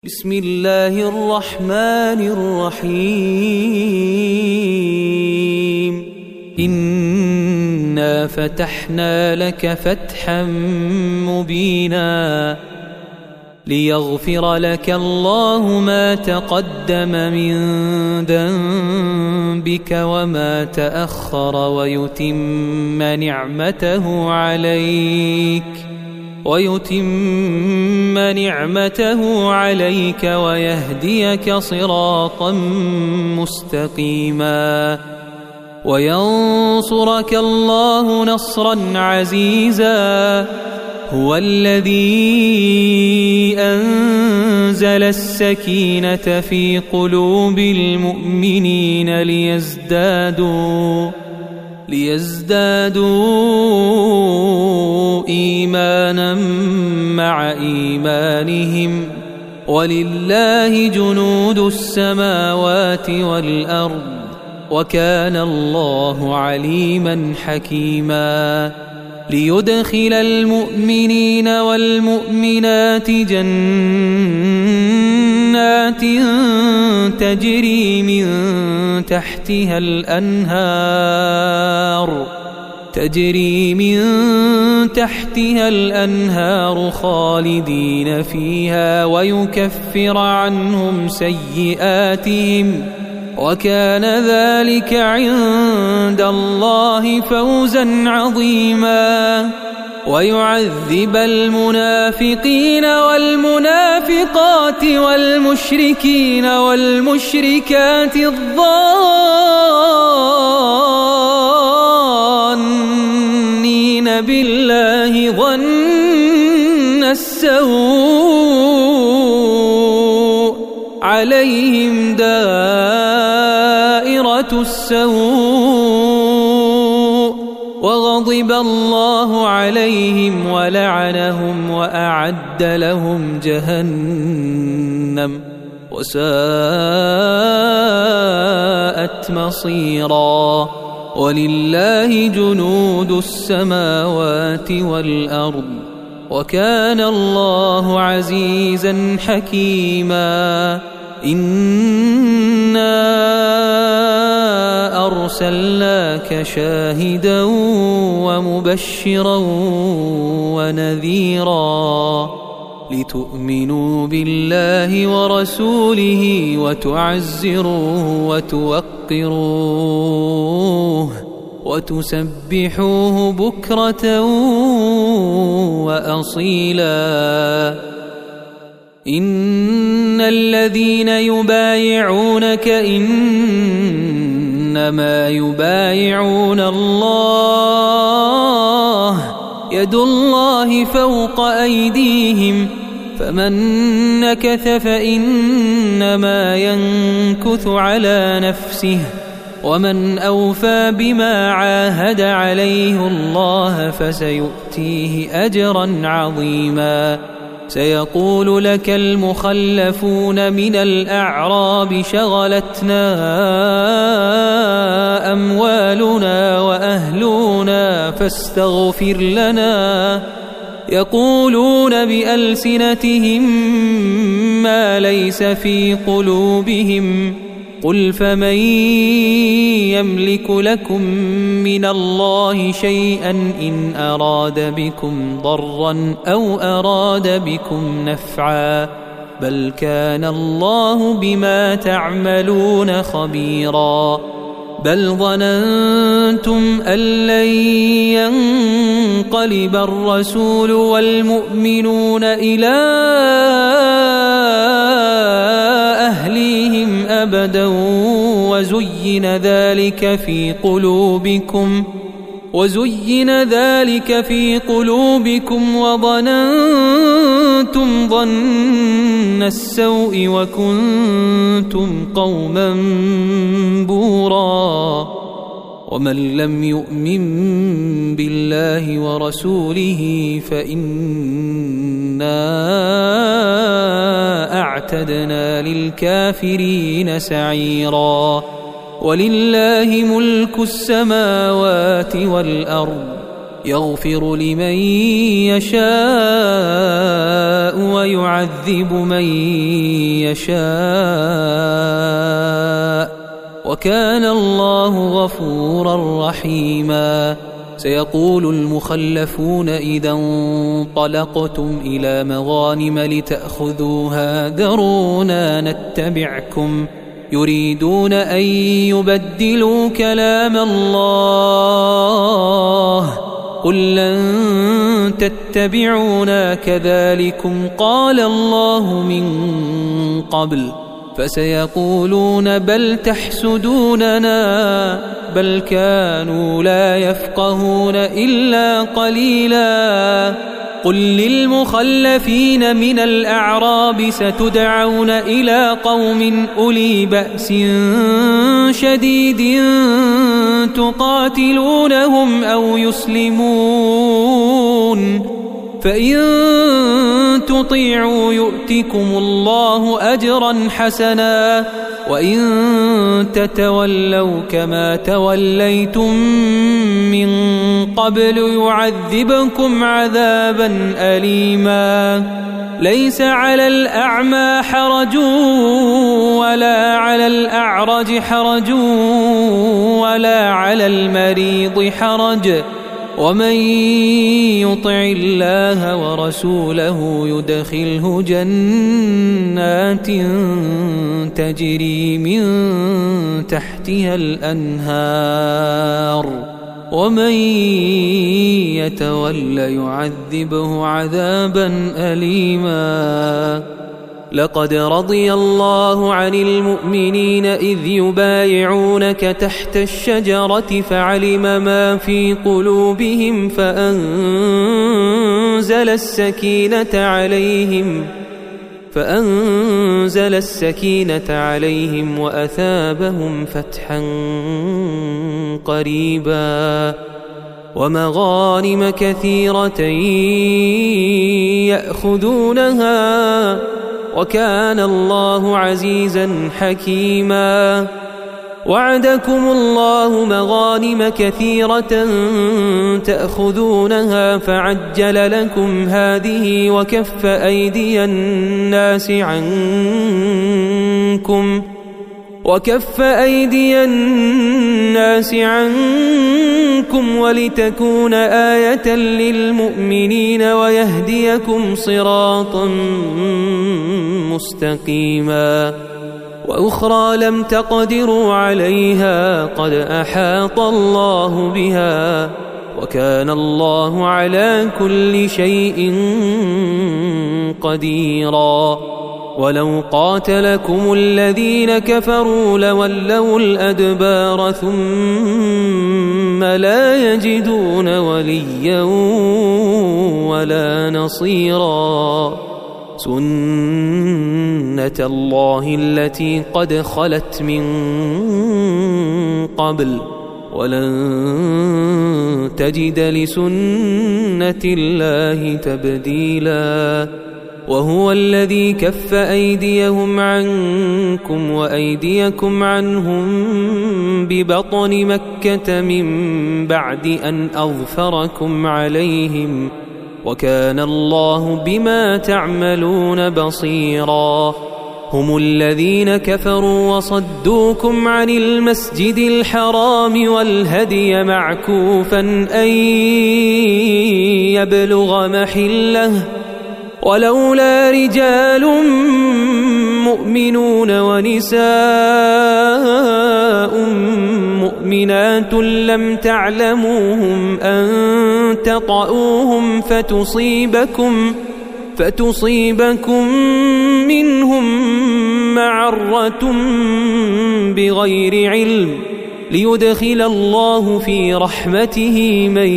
بسم الله الرحمن الرحيم إنا فتحنا لك فتحا مبينا ليغفر لك الله ما تقدم من ذنبك وما تأخر ويتم نعمته عليك ويهديك صراطا مستقيما وينصرك الله نصرا عزيزا هو الذي أنزل السكينة في قلوب المؤمنين ليزدادوا إيمانا مع إيمانهم ولله جنود السماوات والأرض وكان الله عليما حكيما ليدخل المؤمنين والمؤمنات جنات تجري من تحتها الأنهار خالدين فيها ويكفر عنهم سيئاتهم وكان ذلك عند الله فوزا عظيما ويعذب المنافقين والمنافقات والمشركين والمشركات الظانين بالله ظن السوء عليهم دائرة السوء وغضب الله عليهم ولعنهم وأعد لهم جهنم وساءت مصيرا ولله جنود السماوات والأرض وكان الله عزيزا حكيما إنا أرسلناك شاهدا ومبشرا ونذيرا لتؤمنوا بالله ورسوله وتعزروه وتوقروه وتسبحوه بكرة وأصيلا إن الذين يبايعونك إنما يبايعون الله يد الله فوق أيديهم فمن نكث فإنما ينكث على نفسه ومن أوفى بما عاهد عليه الله فسيؤتيه أجرا عظيما سيقول لك المخلفون من الأعراب شغلتنا أموالنا وأهلنا فاستغفر لنا يقولون بألسنتهم ما ليس في قلوبهم قل فمن يملك لكم من الله شيئا إن أراد بكم ضرا أو أراد بكم نفعا بل كان الله بما تعملون خبيرا بل ظننتم أن لن ينقلب الرسول والمؤمنون إلى أهليهم أبدا وزين ذلك في قلوبكم وظننتم ظن السوء وكنتم قوما بورا ومن لم يؤمن بالله ورسوله فإنا أعتدنا للكافرين سعيرا ولله ملك السماوات والأرض يغفر لمن يشاء ويعذب من يشاء وكان الله غفورا رحيما. سيقول المخلفون إذا انطلقتم إلى مغانم لتأخذوها ذرونا نتبعكم يريدون أن يبدلوا كلام الله قل لن تتبعونا كذلكم قال الله من قبل فسيقولون بل تحسدوننا بل كانوا لا يفقهون إلا قليلا. قل للمخلفين من الأعراب ستدعون إلى قوم أولي بأس شديد تقاتلونهم أو يسلمون فإن تطيعوا يؤتكم الله أجرا حسنا وإن تتولوا كما توليتم من قبل يعذبكم عذابا أليما. ليس على الأعمى حرج ولا على الأعرج حرج ولا على المريض حرج ومن يطع الله ورسوله يدخله جنات تجري من تحتها الأنهار ومن يتول يعذبه عذابا أليما. لقد رضي الله عن المؤمنين إذ يبايعونك تحت الشجرة فعلم ما في قلوبهم فأنزل السكينة عليهم وأثابهم فتحا قريبا ومغانم كثيرة يأخذونها وكان الله عزيزا حكيما. وعدكم الله مغانم كثيرة تأخذونها فعجل لكم هذه وكف أيدي الناس عنكم ولتكون آية للمؤمنين ويهديكم صراطا مستقيما. وأخرى لم تقدروا عليها قد أحاط الله بها وكان الله على كل شيء قديرا. ولو قاتلكم الذين كفروا لولوا الأدبار ثم لا يجدون وليا ولا نصيرا. سنة الله التي قد خلت من قبل ولن تجد لسنة الله تبديلا. وهو الذي كف أيديهم عنكم وأيديكم عنهم ببطن مكة من بعد أن أظفركم عليهم وكان الله بما تعملون بصيرا. هم الذين كفروا وصدوكم عن المسجد الحرام والهدي معكوفا أن يبلغ محله ولولا رجال مؤمنون ونساء مؤمنات لم تعلموهم أن تطؤوهم فتصيبكم منهم معرة بغير علم ليدخل الله في رحمته من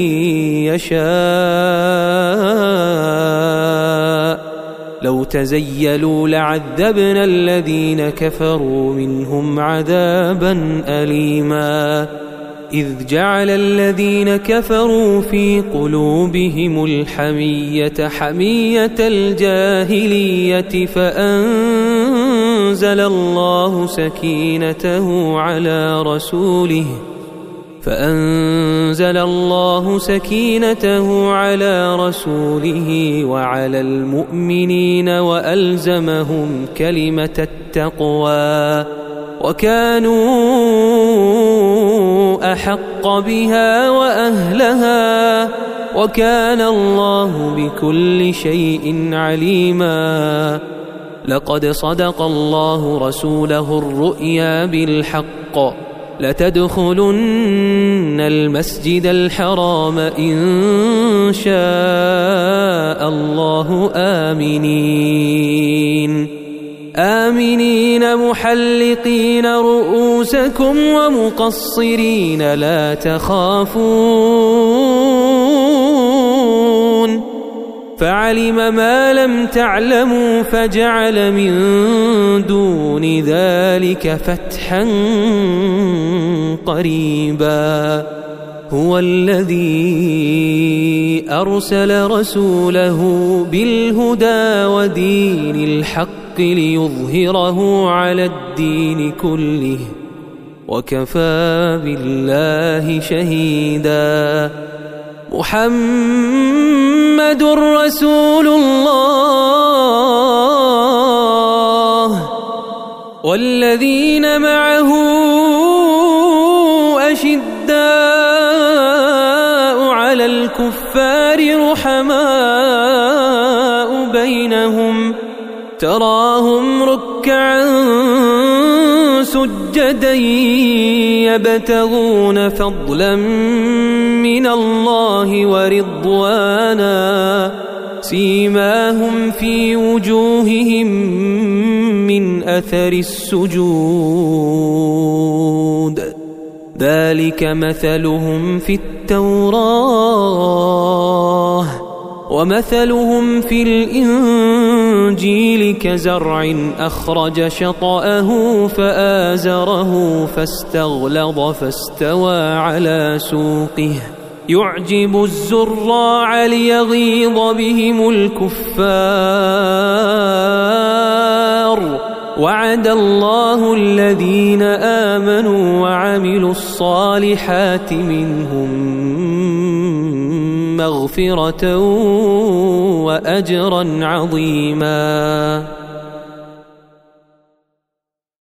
يشاء. لو تزيلوا لعذبنا الذين كفروا منهم عذابا أليما. إذ جعل الذين كفروا في قلوبهم الحمية حمية الجاهلية فأنزل الله سكينته على رسوله وعلى المؤمنين وألزمهم كلمة التقوى وكانوا أحق بها وأهلها وكان الله بكل شيء عليما. لقد صدق الله رسوله الرؤيا بالحق لتدخلن المسجد الحرام إن شاء الله آمنين محلقين رؤوسكم ومقصرين لا تخافون فعلم ما لم تعلموا فجعل من دون ذلك فتحا قريبا. هو الذي أرسل رسوله بالهدى ودين الحق ليظهره على الدين كله وكفى بالله شهيدا. محمد رسول الله والذين معه أشداء على الكفار رحماء بينهم تراهم ركعا سجدا يبتغون فضلا من الله ورضوانا سيماهم في وجوههم من أثر السجود ذلك مثلهم في التوراة ومثلهم في الإنجيل كزرع أخرج شطأه فآزره فاستغلظ فاستوى على سوقه يعجب الزراع ليغيظ بهم الكفار. وعد الله الذين آمنوا وعملوا الصالحات منهم مغفرة وأجرا عظيما.